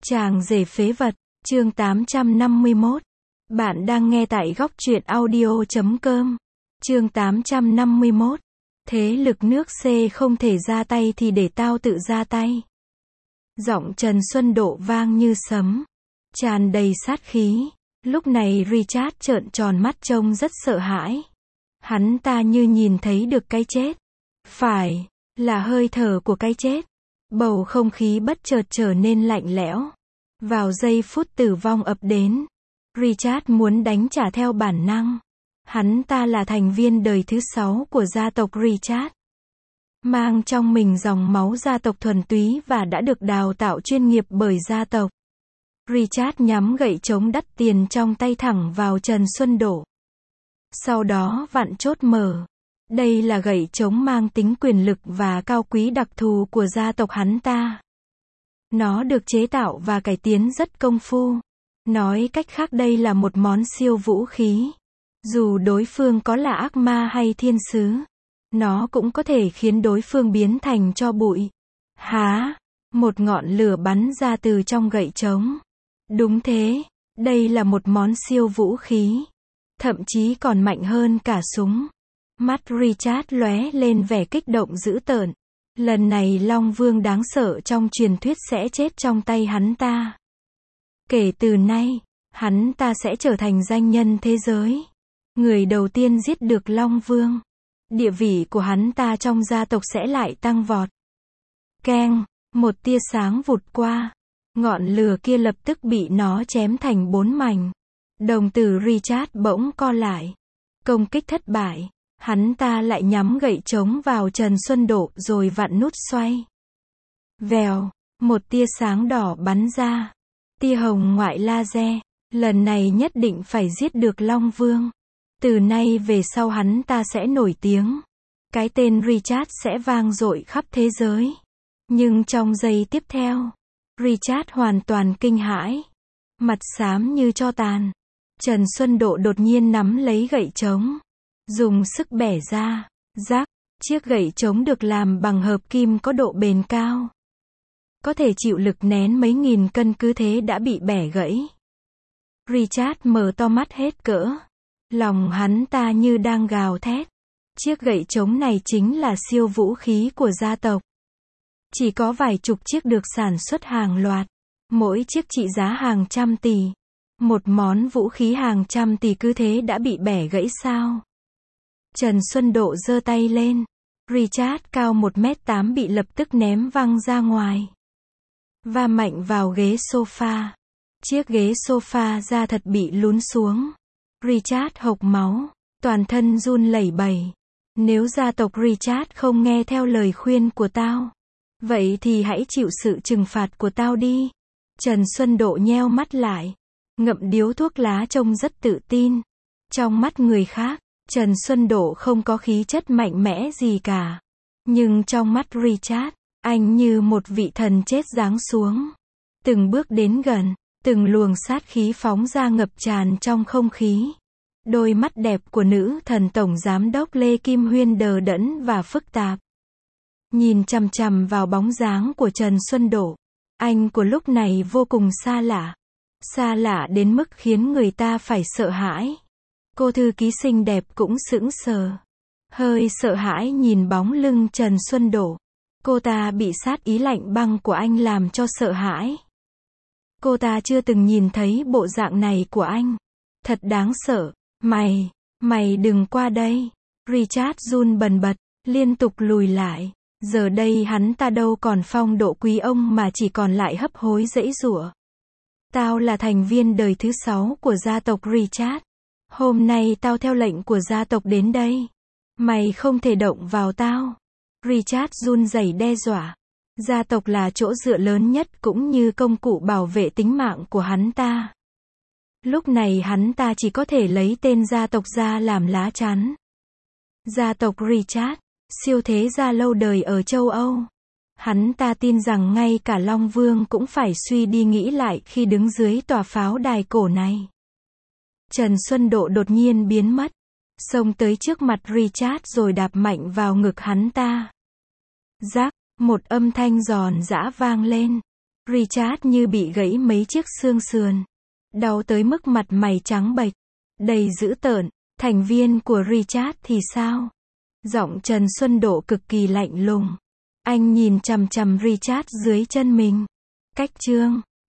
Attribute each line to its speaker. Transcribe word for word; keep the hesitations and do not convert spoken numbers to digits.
Speaker 1: Chàng rể phế vật, chương tám trăm năm mươi mốt. Bạn đang nghe tại góc truyện audio chấm com. Chương tám trăm năm mươi mốt. Thế lực nước C không thể ra tay thì để tao tự ra tay. Giọng Trần Xuân Độ vang như sấm, tràn đầy sát khí. Lúc này Richard trợn tròn mắt trông rất sợ hãi. Hắn ta như nhìn thấy được cái chết. Phải, là hơi thở của cái chết. Bầu không khí bất chợt trở nên lạnh lẽo. Vào giây phút tử vong ập đến, Richard muốn đánh trả theo bản năng. Hắn ta là thành viên đời thứ sáu của gia tộc Richard, mang trong mình dòng máu gia tộc thuần túy và đã được đào tạo chuyên nghiệp bởi gia tộc. Richard nhắm gậy trống đắt tiền trong tay thẳng vào Trần Xuân Độ. Sau đó vặn chốt mở. Đây là gậy trống mang tính quyền lực và cao quý đặc thù của gia tộc hắn ta. Nó được chế tạo và cải tiến rất công phu. Nói cách khác đây là một món siêu vũ khí. Dù đối phương có là ác ma hay thiên sứ, nó cũng có thể khiến đối phương biến thành tro bụi. Há! Một ngọn lửa bắn ra từ trong gậy trống. Đúng thế, đây là một món siêu vũ khí. Thậm chí còn mạnh hơn cả súng. Mắt Richard lóe lên vẻ kích động dữ tợn. Lần này Long Vương đáng sợ trong truyền thuyết sẽ chết trong tay hắn ta. Kể từ nay, hắn ta sẽ trở thành danh nhân thế giới. Người đầu tiên giết được Long Vương. Địa vị của hắn ta trong gia tộc sẽ lại tăng vọt. Keng, một tia sáng vụt qua. Ngọn lửa kia lập tức bị nó chém thành bốn mảnh. Đồng tử Richard bỗng co lại. Công kích thất bại. Hắn ta lại nhắm gậy trống vào Trần Xuân Độ rồi vặn nút xoay. Vèo, một tia sáng đỏ bắn ra. Tia hồng ngoại laser. Lần này nhất định phải giết được Long Vương. Từ nay về sau hắn ta sẽ nổi tiếng. Cái tên Richard sẽ vang dội khắp thế giới. Nhưng trong giây tiếp theo, Richard hoàn toàn kinh hãi. Mặt xám như tro tàn. Trần Xuân Độ đột nhiên nắm lấy gậy trống. Dùng sức bẻ ra. Rắc, chiếc gậy trống được làm bằng hợp kim có độ bền cao. Có thể chịu lực nén mấy nghìn cân cứ thế đã bị bẻ gãy. Richard mở to mắt hết cỡ. Lòng hắn ta như đang gào thét. Chiếc gậy trống này chính là siêu vũ khí của gia tộc. Chỉ có vài chục chiếc được sản xuất hàng loạt. Mỗi chiếc trị giá hàng trăm tỷ. Một món vũ khí hàng trăm tỷ cứ thế đã bị bẻ gãy sao? Trần Xuân Độ giơ tay lên. Richard cao một mét tám bị lập tức ném văng ra ngoài. Va mạnh vào ghế sofa. Chiếc ghế sofa da thật bị lún xuống. Richard hộc máu. Toàn thân run lẩy bẩy. Nếu gia tộc Richard không nghe theo lời khuyên của tao, vậy thì hãy chịu sự trừng phạt của tao đi. Trần Xuân Độ nheo mắt lại. Ngậm điếu thuốc lá trông rất tự tin. Trong mắt người khác, Trần Xuân Độ không có khí chất mạnh mẽ gì cả. Nhưng trong mắt Richard, anh như một vị thần chết giáng xuống. Từng bước đến gần, từng luồng sát khí phóng ra ngập tràn trong không khí. Đôi mắt đẹp của nữ thần tổng giám đốc Lê Kim Huyên đờ đẫn và phức tạp. Nhìn chằm chằm vào bóng dáng của Trần Xuân Độ, anh của lúc này vô cùng xa lạ. Xa lạ đến mức khiến người ta phải sợ hãi. Cô thư ký xinh đẹp cũng sững sờ. Hơi sợ hãi nhìn bóng lưng Trần Xuân Độ. Cô ta bị sát ý lạnh băng của anh làm cho sợ hãi. Cô ta chưa từng nhìn thấy bộ dạng này của anh. Thật đáng sợ. Mày, mày đừng qua đây. Richard run bần bật, liên tục lùi lại. Giờ đây hắn ta đâu còn phong độ quý ông mà chỉ còn lại hấp hối giãy giụa. Tao là thành viên đời thứ sáu của gia tộc Richard. Hôm nay tao theo lệnh của gia tộc đến đây. Mày không thể động vào tao. Richard run rẩy đe dọa. Gia tộc là chỗ dựa lớn nhất cũng như công cụ bảo vệ tính mạng của hắn ta. Lúc này hắn ta chỉ có thể lấy tên gia tộc ra làm lá chắn. Gia tộc Richard, siêu thế gia lâu đời ở châu Âu. Hắn ta tin rằng ngay cả Long Vương cũng phải suy đi nghĩ lại khi đứng dưới tòa pháo đài cổ này. Trần Xuân Độ đột nhiên biến mất. Xông tới trước mặt Richard rồi đạp mạnh vào ngực hắn ta. Rắc, một âm thanh giòn giã vang lên. Richard như bị gãy mấy chiếc xương sườn. Đau tới mức mặt mày trắng bệch. Đầy dữ tợn. Thành viên của Richard thì sao? Giọng Trần Xuân Độ cực kỳ lạnh lùng. Anh nhìn chằm chằm Richard dưới chân mình. Cách chương